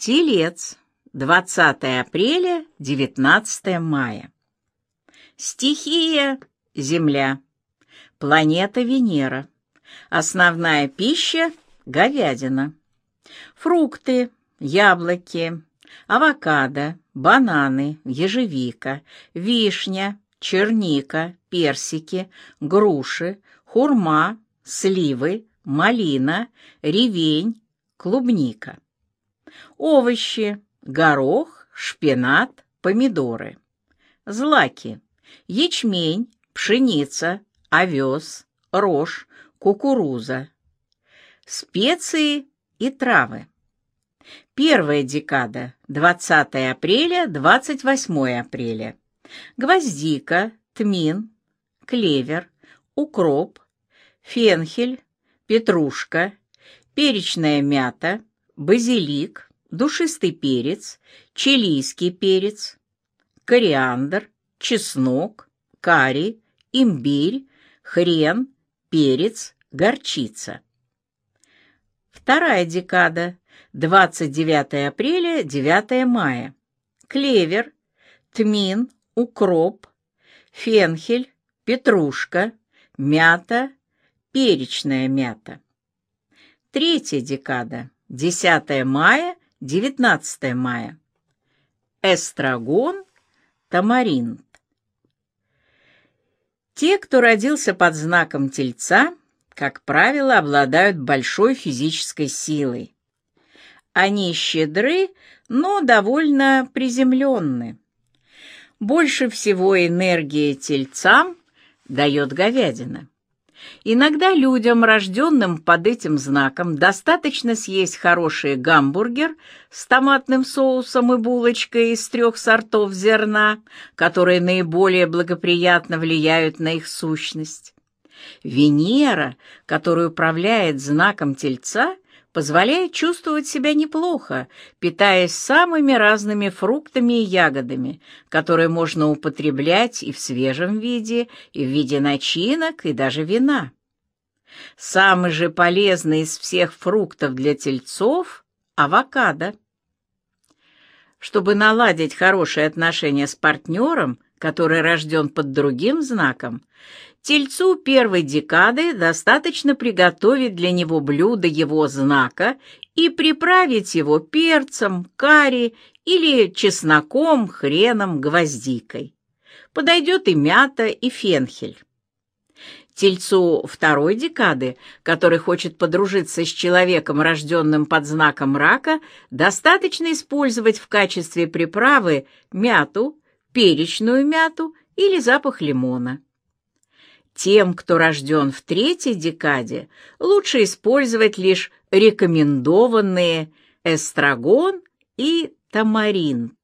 Телец, 20 апреля, 19 мая. Стихия – Земля. Планета Венера. Основная пища – говядина. Фрукты – яблоки, авокадо, бананы, ежевика, вишня, черника, персики, груши, хурма, сливы, малина, ревень, клубника. Овощи – горох, шпинат, помидоры. Злаки – ячмень, пшеница, овес, рожь, кукуруза. Специи и травы. Первая декада – 20 апреля, 28 апреля. Гвоздика, тмин, клевер, укроп, фенхель, петрушка, перечная мята, базилик, душистый перец, чилийский перец, кориандр, чеснок, карри, имбирь, хрен, перец, горчица. Вторая декада – 29 апреля, 9 мая. Клевер, тмин, укроп, фенхель, петрушка, мята, перечная мята. Третья декада – 10 мая, 19 мая. Эстрагон, тамаринт. Те, кто родился под знаком Тельца, как правило, обладают большой физической силой. Они щедры, но довольно приземленны. Больше всего энергии тельцам дает говядина. Иногда людям, рожденным под этим знаком, достаточно съесть хороший гамбургер с томатным соусом и булочкой из 3 сортов зерна, которые наиболее благоприятно влияют на их сущность. Венера, которая управляет знаком Тельца, позволяет чувствовать себя неплохо, питаясь самыми разными фруктами и ягодами, которые можно употреблять и в свежем виде, и в виде начинок, и даже вина. Самый же полезный из всех фруктов для тельцов – авокадо. Чтобы наладить хорошие отношения с партнером, который рожден под другим знаком, тельцу первой декады достаточно приготовить для него блюдо его знака и приправить его перцем, карри или чесноком, хреном, гвоздикой. Подойдет и мята, и фенхель. Тельцу второй декады, который хочет подружиться с человеком, рожденным под знаком рака, достаточно использовать в качестве приправы мяту, перечную мяту или запах лимона. Тем, кто рожден в третьей декаде, лучше использовать лишь рекомендованные эстрагон и тамаринт.